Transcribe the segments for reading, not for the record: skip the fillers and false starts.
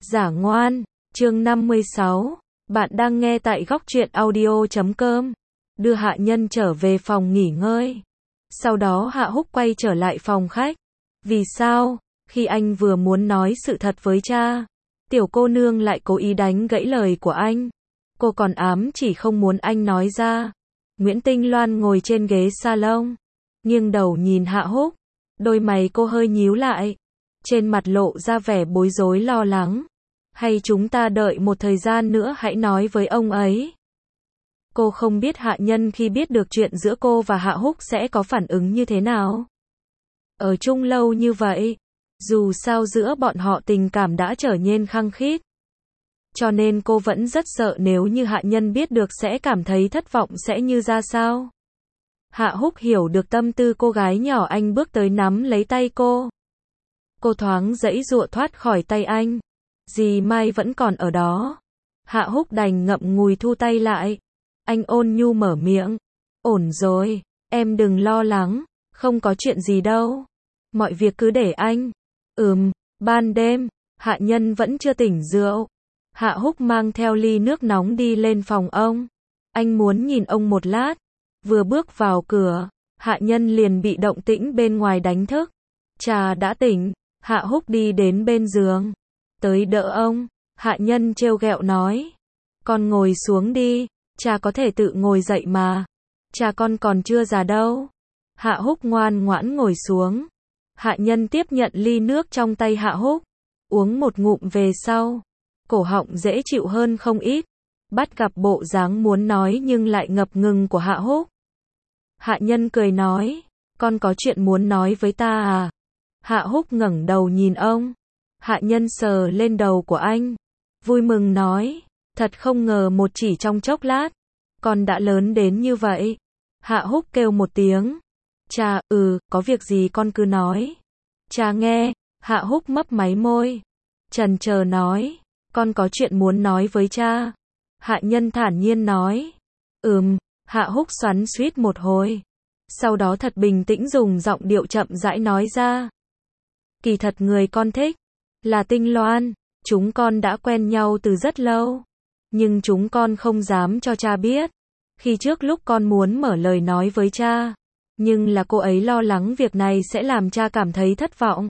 Giả ngoan, chương 56, bạn đang nghe tại góc truyện audio.com. Đưa Hạ Nhân trở về phòng nghỉ ngơi. Sau đó Hạ Húc quay trở lại phòng khách. Vì sao, khi anh vừa muốn nói sự thật với cha, tiểu cô nương lại cố ý đánh gãy lời của anh. Cô còn ám chỉ không muốn anh nói ra. Nguyễn Tinh Loan ngồi trên ghế salon, nghiêng đầu nhìn Hạ Húc. Đôi mày cô hơi nhíu lại, trên mặt lộ ra vẻ bối rối lo lắng. Hay chúng ta đợi một thời gian nữa hãy nói với ông ấy. Cô không biết Hạ Nhân khi biết được chuyện giữa cô và Hạ Húc sẽ có phản ứng như thế nào. Ở chung lâu như vậy, dù sao giữa bọn họ tình cảm đã trở nên khăng khít. Cho nên cô vẫn rất sợ nếu như Hạ Nhân biết được sẽ cảm thấy thất vọng sẽ như ra sao. Hạ Húc hiểu được tâm tư cô gái nhỏ, anh bước tới nắm lấy tay cô. Cô thoáng giãy giụa thoát khỏi tay anh. Dì Mai vẫn còn ở đó. Hạ Húc đành ngậm ngùi thu tay lại. Anh ôn nhu mở miệng. Ổn rồi, em đừng lo lắng, không có chuyện gì đâu. Mọi việc cứ để anh. Ban đêm, Hạ Nhân vẫn chưa tỉnh rượu. Hạ Húc mang theo ly nước nóng đi lên phòng ông. Anh muốn nhìn ông một lát. Vừa bước vào cửa, Hạ Nhân liền bị động tĩnh bên ngoài đánh thức. Cha đã tỉnh. Hạ Húc đi đến bên giường. Tới đỡ ông. Hạ Nhân trêu ghẹo nói. Con ngồi xuống đi, cha có thể tự ngồi dậy mà. Cha con còn chưa già đâu. Hạ Húc ngoan ngoãn ngồi xuống. Hạ Nhân tiếp nhận ly nước trong tay Hạ Húc. Uống một ngụm về sau, cổ họng dễ chịu hơn không ít. Bắt gặp bộ dáng muốn nói nhưng lại ngập ngừng của Hạ Húc. Hạ Nhân cười nói. Con có chuyện muốn nói với ta à? Hạ Húc ngẩng đầu nhìn ông. Hạ Nhân sờ lên đầu của anh, vui mừng nói, thật không ngờ một chỉ trong chốc lát, con đã lớn đến như vậy. Hạ Húc kêu một tiếng. Cha, có việc gì con cứ nói. Cha nghe. Hạ Húc mấp máy môi, chần chờ nói, con có chuyện muốn nói với cha. Hạ Nhân thản nhiên nói. Hạ Húc xoắn xuýt một hồi, sau đó thật bình tĩnh dùng giọng điệu chậm rãi nói ra. Kỳ thật người con thích là Tinh Loan, chúng con đã quen nhau từ rất lâu, nhưng chúng con không dám cho cha biết. Khi trước lúc con muốn mở lời nói với cha, nhưng là cô ấy lo lắng việc này sẽ làm cha cảm thấy thất vọng,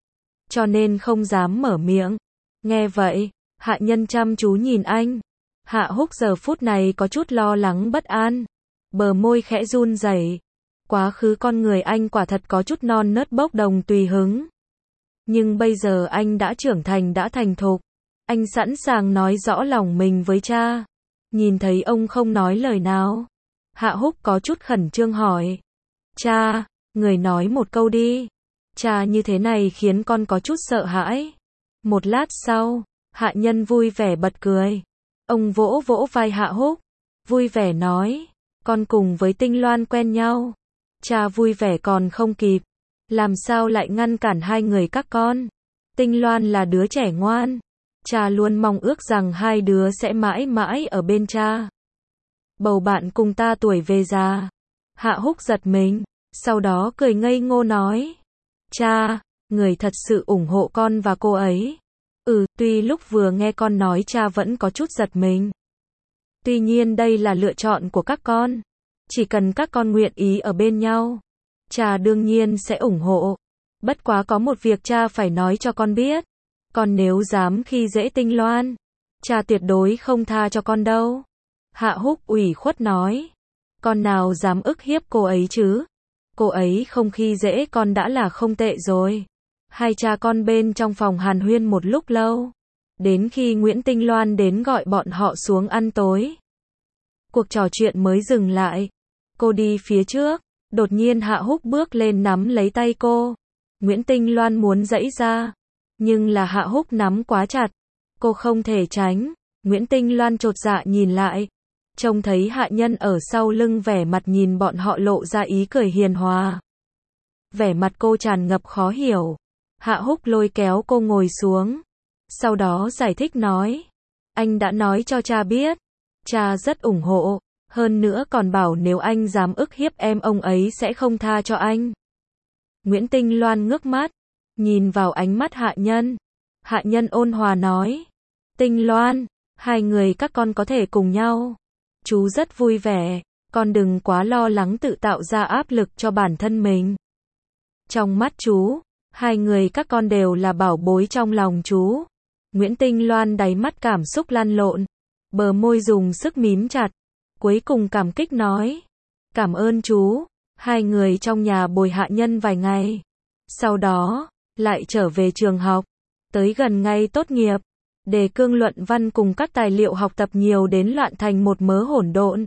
cho nên không dám mở miệng. Nghe vậy, Hạ Nhân chăm chú nhìn anh. Hạ Húc giờ phút này có chút lo lắng bất an, bờ môi khẽ run rẩy. Quá khứ con người anh quả thật có chút non nớt bốc đồng tùy hứng. Nhưng bây giờ anh đã trưởng thành, đã thành thục. Anh sẵn sàng nói rõ lòng mình với cha. Nhìn thấy ông không nói lời nào, Hạ Húc có chút khẩn trương hỏi. Cha, người nói một câu đi. Cha như thế này khiến con có chút sợ hãi. Một lát sau, Hạ Nhân vui vẻ bật cười. Ông vỗ vỗ vai Hạ Húc, vui vẻ nói. Con cùng với Tinh Loan quen nhau. Cha vui vẻ còn không kịp, làm sao lại ngăn cản hai người các con. Tinh Loan là đứa trẻ ngoan. Cha luôn mong ước rằng hai đứa sẽ mãi mãi ở bên cha. Bầu bạn cùng ta tuổi về già. Hạ Húc giật mình, sau đó cười ngây ngô nói. Cha, người thật sự ủng hộ con và cô ấy. Tuy lúc vừa nghe con nói cha vẫn có chút giật mình. Tuy nhiên đây là lựa chọn của các con. Chỉ cần các con nguyện ý ở bên nhau, cha đương nhiên sẽ ủng hộ. Bất quá có một việc cha phải nói cho con biết. Con nếu dám khi dễ Tinh Loan, cha tuyệt đối không tha cho con đâu. Hạ Húc ủy khuất nói. Con nào dám ức hiếp cô ấy chứ? Cô ấy không khi dễ con đã là không tệ rồi. Hai cha con bên trong phòng hàn huyên một lúc lâu, đến khi Nguyễn Tinh Loan đến gọi bọn họ xuống ăn tối. Cuộc trò chuyện mới dừng lại. Cô đi phía trước, đột nhiên Hạ Húc bước lên nắm lấy tay cô. Nguyễn Tinh Loan muốn giãy ra, nhưng là Hạ Húc nắm quá chặt, cô không thể tránh. Nguyễn Tinh Loan chột dạ nhìn lại, trông thấy Hạ Nhân ở sau lưng vẻ mặt nhìn bọn họ lộ ra ý cười hiền hòa. Vẻ mặt cô tràn ngập khó hiểu. Hạ Húc lôi kéo cô ngồi xuống, sau đó giải thích nói. Anh đã nói cho cha biết, cha rất ủng hộ, hơn nữa còn bảo nếu anh dám ức hiếp em ông ấy sẽ không tha cho anh. Nguyễn Tinh Loan ngước mắt, nhìn vào ánh mắt Hạ Nhân. Hạ Nhân ôn hòa nói. Tinh Loan, hai người các con có thể cùng nhau. Chú rất vui vẻ, con đừng quá lo lắng tự tạo ra áp lực cho bản thân mình. Trong mắt chú, hai người các con đều là bảo bối trong lòng chú. Nguyễn Tinh Loan đáy mắt cảm xúc lăn lộn, bờ môi dùng sức mím chặt, cuối cùng cảm kích nói. Cảm ơn chú. Hai người trong nhà bồi Hạ Nhân vài ngày. Sau đó, lại trở về trường học. Tới gần ngày tốt nghiệp, đề cương luận văn cùng các tài liệu học tập nhiều đến loạn thành một mớ hỗn độn.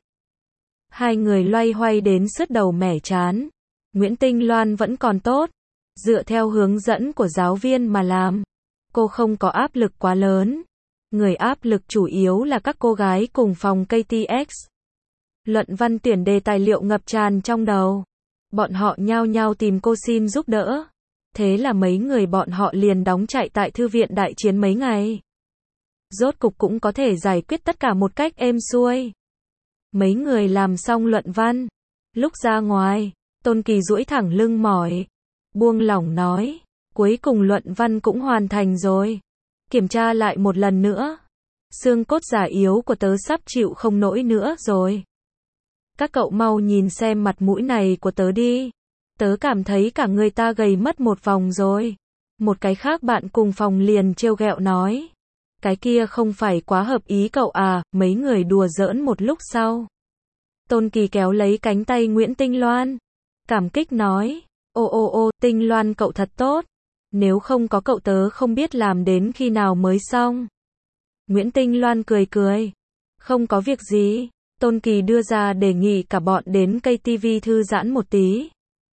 Hai người loay hoay đến sứt đầu mẻ trán. Nguyễn Tinh Loan vẫn còn tốt, dựa theo hướng dẫn của giáo viên mà làm. Cô không có áp lực quá lớn. Người áp lực chủ yếu là các cô gái cùng phòng KTX. Luận văn tuyển đề tài liệu ngập tràn trong đầu. Bọn họ nhao nhao tìm cô xin giúp đỡ. Thế là mấy người bọn họ liền đóng trại tại thư viện Đại Chiến mấy ngày. Rốt cục cũng có thể giải quyết tất cả một cách êm xuôi. Mấy người làm xong luận văn. Lúc ra ngoài, Tôn Kỳ duỗi thẳng lưng mỏi. Buông lỏng nói. Cuối cùng luận văn cũng hoàn thành rồi. Kiểm tra lại một lần nữa. Xương cốt già yếu của tớ sắp chịu không nổi nữa rồi. Các cậu mau nhìn xem mặt mũi này của tớ đi. Tớ cảm thấy cả người ta gầy mất một vòng rồi. Một cái khác bạn cùng phòng liền trêu ghẹo nói. Cái kia không phải quá hợp ý cậu à, mấy người đùa giỡn một lúc sau. Tôn Kỳ kéo lấy cánh tay Nguyễn Tinh Loan. Cảm kích nói. Ô, Tinh Loan cậu thật tốt. Nếu không có cậu tớ không biết làm đến khi nào mới xong. Nguyễn Tinh Loan cười cười. Không có việc gì. Tôn Kỳ đưa ra đề nghị cả bọn đến KTV thư giãn một tí.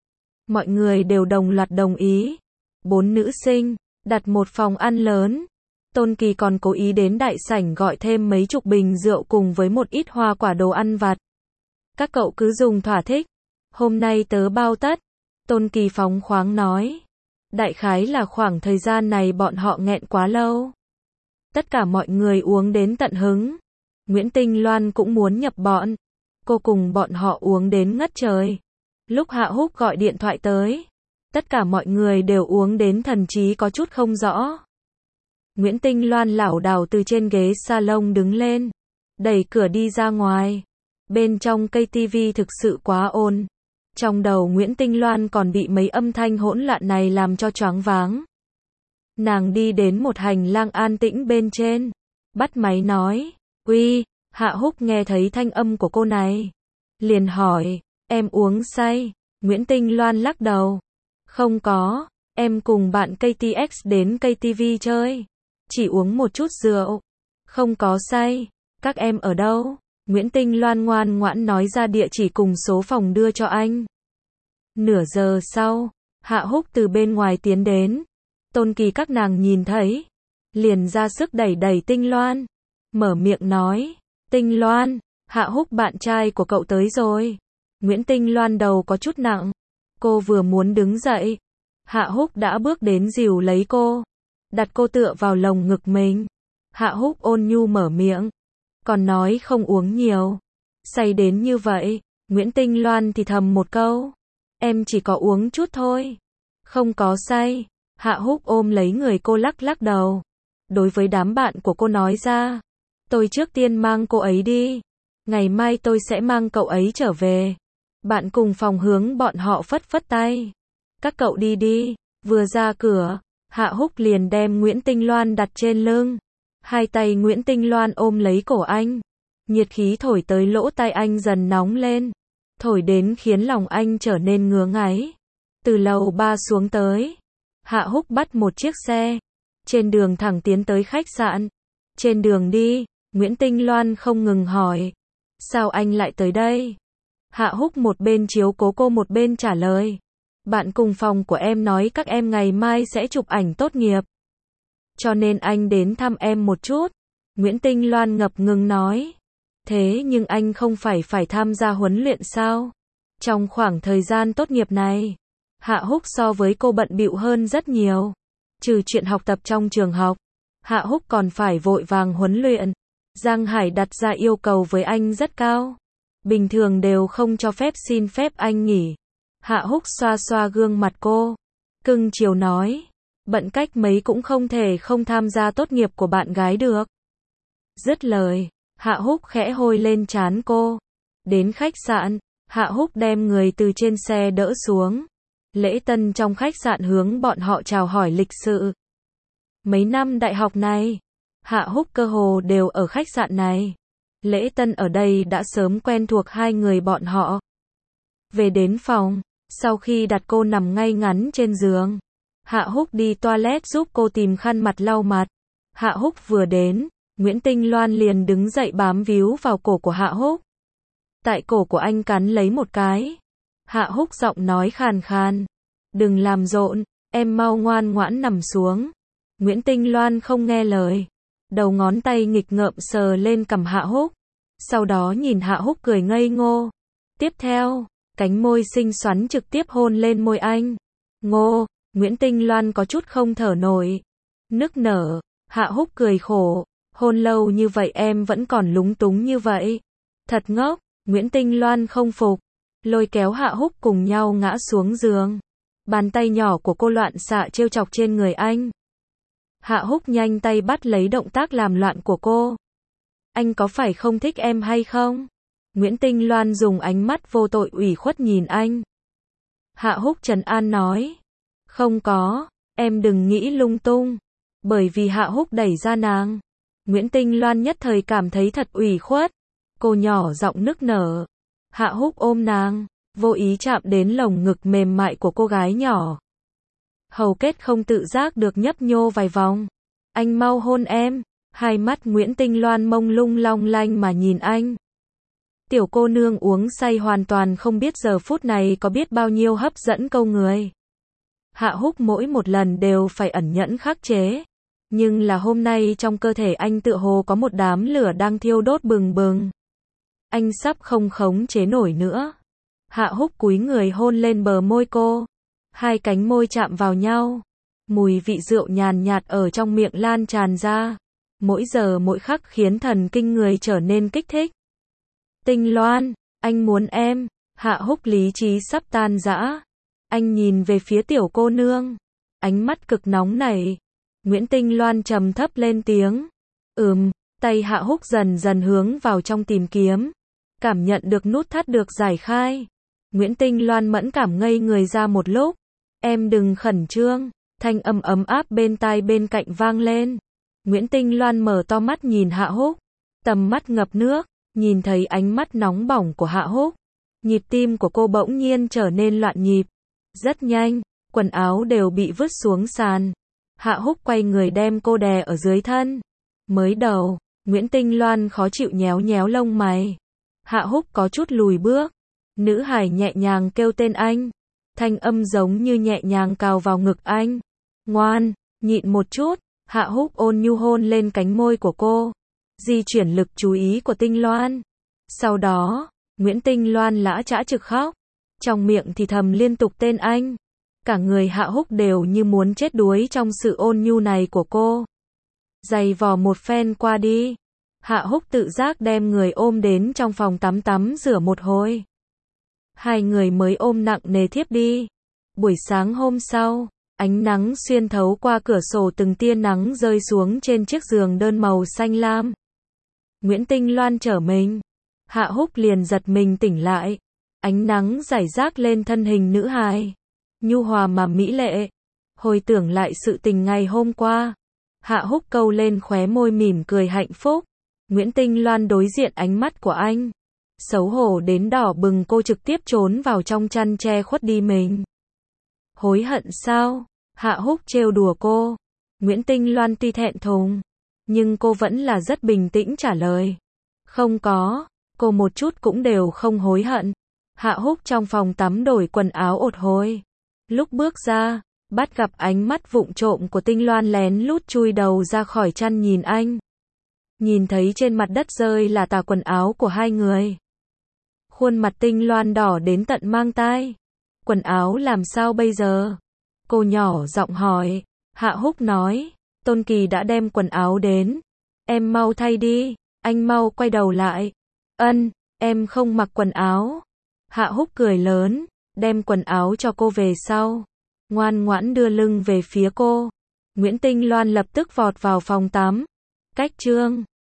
Mọi người đều đồng loạt đồng ý. 4 nữ sinh, đặt một phòng ăn lớn. Tôn Kỳ còn cố ý đến đại sảnh gọi thêm mấy chục bình rượu cùng với một ít hoa quả đồ ăn vặt. Các cậu cứ dùng thỏa thích. Hôm nay tớ bao tất. Tôn Kỳ phóng khoáng nói. Đại khái là khoảng thời gian này bọn họ nghẹn quá lâu. Tất cả mọi người uống đến tận hứng. Nguyễn Tinh Loan cũng muốn nhập bọn. Cô cùng bọn họ uống đến ngất trời. Lúc Hạ Húc gọi điện thoại tới, tất cả mọi người đều uống đến thần trí có chút không rõ. Nguyễn Tinh Loan lảo đảo từ trên ghế salon đứng lên, đẩy cửa đi ra ngoài. Bên trong KTV thực sự quá ồn. Trong đầu Nguyễn Tinh Loan còn bị mấy âm thanh hỗn loạn này làm cho choáng váng. Nàng đi đến một hành lang an tĩnh bên trên, bắt máy nói. Uy, Hạ Húc nghe thấy thanh âm của cô này. Liền hỏi, em uống say? Nguyễn Tinh Loan lắc đầu. Không có, em cùng bạn KTX đến KTV chơi. Chỉ uống một chút rượu. Không có say. Các em ở đâu? Nguyễn Tinh Loan ngoan ngoãn nói ra địa chỉ cùng số phòng đưa cho anh. Nửa giờ sau, Hạ Húc từ bên ngoài tiến đến. Tôn Kỳ các nàng nhìn thấy. Liền ra sức đẩy đẩy Tinh Loan. Mở miệng nói. Tinh Loan, Hạ Húc bạn trai của cậu tới rồi. Nguyễn Tinh Loan đầu có chút nặng. Cô vừa muốn đứng dậy. Hạ Húc đã bước đến dìu lấy cô. Đặt cô tựa vào lồng ngực mình. Hạ Húc ôn nhu mở miệng. Còn nói không uống nhiều. Say đến như vậy. Nguyễn Tinh Loan thì thầm một câu. Em chỉ có uống chút thôi. Không có say. Hạ Húc ôm lấy người cô lắc lắc đầu. Đối với đám bạn của cô nói ra. Tôi trước tiên mang cô ấy đi. Ngày mai tôi sẽ mang cậu ấy trở về. Bạn cùng phòng hướng bọn họ phất phất tay. Các cậu đi đi. Vừa ra cửa, Hạ Húc liền đem Nguyễn Tinh Loan đặt trên lưng. Hai tay Nguyễn Tinh Loan ôm lấy cổ anh. Nhiệt khí thổi tới lỗ tai anh dần nóng lên. Thổi đến khiến lòng anh trở nên ngứa ngáy. Từ lầu 3 xuống tới. Hạ Húc bắt một chiếc xe. Trên đường thẳng tiến tới khách sạn. Trên đường đi, Nguyễn Tinh Loan không ngừng hỏi. Sao anh lại tới đây? Hạ Húc một bên chiếu cố cô một bên trả lời. Bạn cùng phòng của em nói các em ngày mai sẽ chụp ảnh tốt nghiệp. Cho nên anh đến thăm em một chút. Nguyễn Tinh Loan ngập ngừng nói. Thế nhưng anh không phải tham gia huấn luyện sao? Trong khoảng thời gian tốt nghiệp này, Hạ Húc so với cô bận bịu hơn rất nhiều. Trừ chuyện học tập trong trường học, Hạ Húc còn phải vội vàng huấn luyện. Giang Hải đặt ra yêu cầu với anh rất cao. Bình thường đều không cho phép xin phép anh nghỉ. Hạ Húc xoa xoa gương mặt cô. Cưng chiều nói. bận cách mấy cũng không thể không tham gia tốt nghiệp của bạn gái được. Dứt lời, Hạ Húc khẽ hôn lên trán cô. Đến khách sạn, Hạ Húc đem người từ trên xe đỡ xuống. Lễ tân trong khách sạn hướng bọn họ chào hỏi lịch sự. Mấy năm đại học này, Hạ Húc cơ hồ đều ở khách sạn này. Lễ tân ở đây đã sớm quen thuộc hai người bọn họ. Về đến phòng, sau khi đặt cô nằm ngay ngắn trên giường, Hạ Húc đi toilet giúp cô tìm khăn mặt lau mặt. Hạ Húc vừa đến, Nguyễn Tinh Loan liền đứng dậy bám víu vào cổ của Hạ Húc. Tại cổ của anh cắn lấy một cái. Hạ Húc giọng nói khàn khàn. Đừng làm rộn, em mau ngoan ngoãn nằm xuống. Nguyễn Tinh Loan không nghe lời. Đầu ngón tay nghịch ngợm sờ lên cằm Hạ Húc. Sau đó nhìn Hạ Húc cười ngây ngô. Tiếp theo, cánh môi xinh xoắn trực tiếp hôn lên môi anh. Ngô, Nguyễn Tinh Loan có chút không thở nổi. Nức nở, Hạ Húc cười khổ. Hôn lâu như vậy em vẫn còn lúng túng như vậy. Thật ngốc, Nguyễn Tinh Loan không phục. Lôi kéo Hạ Húc cùng nhau ngã xuống giường. Bàn tay nhỏ của cô loạn xạ trêu chọc trên người anh. Hạ Húc nhanh tay bắt lấy động tác làm loạn của cô. Anh có phải không thích em hay không? Nguyễn Tinh Loan dùng ánh mắt vô tội ủy khuất nhìn anh. Hạ Húc trấn an nói. Không có, em đừng nghĩ lung tung. Bởi vì Hạ Húc đẩy ra nàng. Nguyễn Tinh Loan nhất thời cảm thấy thật ủy khuất. Cô nhỏ giọng nức nở. Hạ Húc ôm nàng, vô ý chạm đến lồng ngực mềm mại của cô gái nhỏ. Hầu kết không tự giác được nhấp nhô vài vòng. Anh mau hôn em. Hai mắt Nguyễn Tinh Loan mông lung long lanh mà nhìn anh. Tiểu cô nương uống say hoàn toàn không biết giờ phút này có biết bao nhiêu hấp dẫn câu người. Hạ Húc mỗi một lần đều phải ẩn nhẫn khắc chế. Nhưng là hôm nay trong cơ thể anh tựa hồ có một đám lửa đang thiêu đốt bừng bừng. Anh sắp không khống chế nổi nữa. Hạ Húc cúi người hôn lên bờ môi cô. Hai cánh môi chạm vào nhau. Mùi vị rượu nhàn nhạt ở trong miệng lan tràn ra. Mỗi giờ mỗi khắc khiến thần kinh người trở nên kích thích. Tinh Loan, anh muốn em. Hạ Húc lý trí sắp tan rã. Anh nhìn về phía tiểu cô nương. Ánh mắt cực nóng nảy. Nguyễn Tinh Loan trầm thấp lên tiếng. Tay Hạ Húc dần dần hướng vào trong tìm kiếm. Cảm nhận được nút thắt được giải khai. Nguyễn Tinh Loan mẫn cảm ngây người ra một lúc. Em đừng khẩn trương. Thanh âm ấm áp bên tai bên cạnh vang lên. Nguyễn Tinh Loan mở to mắt nhìn Hạ Húc. Tầm mắt ngập nước. Nhìn thấy ánh mắt nóng bỏng của Hạ Húc. Nhịp tim của cô bỗng nhiên trở nên loạn nhịp. Rất nhanh, quần áo đều bị vứt xuống sàn. Hạ Húc quay người đem cô đè ở dưới thân. Mới đầu, Nguyễn Tinh Loan khó chịu nhéo nhéo lông mày. Hạ Húc có chút lùi bước. Nữ hải nhẹ nhàng kêu tên anh. Thanh âm giống như nhẹ nhàng cào vào ngực anh. Ngoan, nhịn một chút. Hạ Húc ôn nhu hôn lên cánh môi của cô. Di chuyển lực chú ý của Tinh Loan. Sau đó, Nguyễn Tinh Loan lã chã trực khóc. Trong miệng thì thầm liên tục tên anh. Cả người Hạ Húc đều như muốn chết đuối trong sự ôn nhu này của cô. Giày vò một phen qua đi. Hạ Húc tự giác đem người ôm đến trong phòng tắm rửa một hồi. Hai người mới ôm nặng nề thiếp đi. Buổi sáng hôm sau, ánh nắng xuyên thấu qua cửa sổ từng tia nắng rơi xuống trên chiếc giường đơn màu xanh lam. Nguyễn Tinh Loan trở mình. Hạ Húc liền giật mình tỉnh lại. Ánh nắng rải rác lên thân hình nữ hài. Nhu hòa mà mỹ lệ. Hồi tưởng lại sự tình ngày hôm qua. Hạ Húc câu lên khóe môi mỉm cười hạnh phúc. Nguyễn Tinh Loan đối diện ánh mắt của anh. Xấu hổ đến đỏ bừng, cô trực tiếp trốn vào trong chăn che khuất đi mình. Hối hận sao? Hạ Húc trêu đùa cô. Nguyễn Tinh Loan tuy thẹn thùng, nhưng cô vẫn là rất bình tĩnh trả lời. Không có, cô một chút cũng đều không hối hận. Hạ Húc trong phòng tắm đổi quần áo một hồi. Lúc bước ra, bắt gặp ánh mắt vụng trộm của Tinh Loan lén lút chui đầu ra khỏi chăn nhìn anh. Nhìn thấy trên mặt đất rơi là tà quần áo của hai người. Khuôn mặt Tinh Loan đỏ đến tận mang tai. Quần áo làm sao bây giờ? Cô nhỏ giọng hỏi. Hạ Húc nói. Tôn Kỳ đã đem quần áo đến. Em mau thay đi. Anh mau quay đầu lại. Em không mặc quần áo. Hạ Húc cười lớn. Đem quần áo cho cô về sau. Ngoan ngoãn đưa lưng về phía cô. Nguyễn Tinh Loan lập tức vọt vào phòng tắm. Cách chương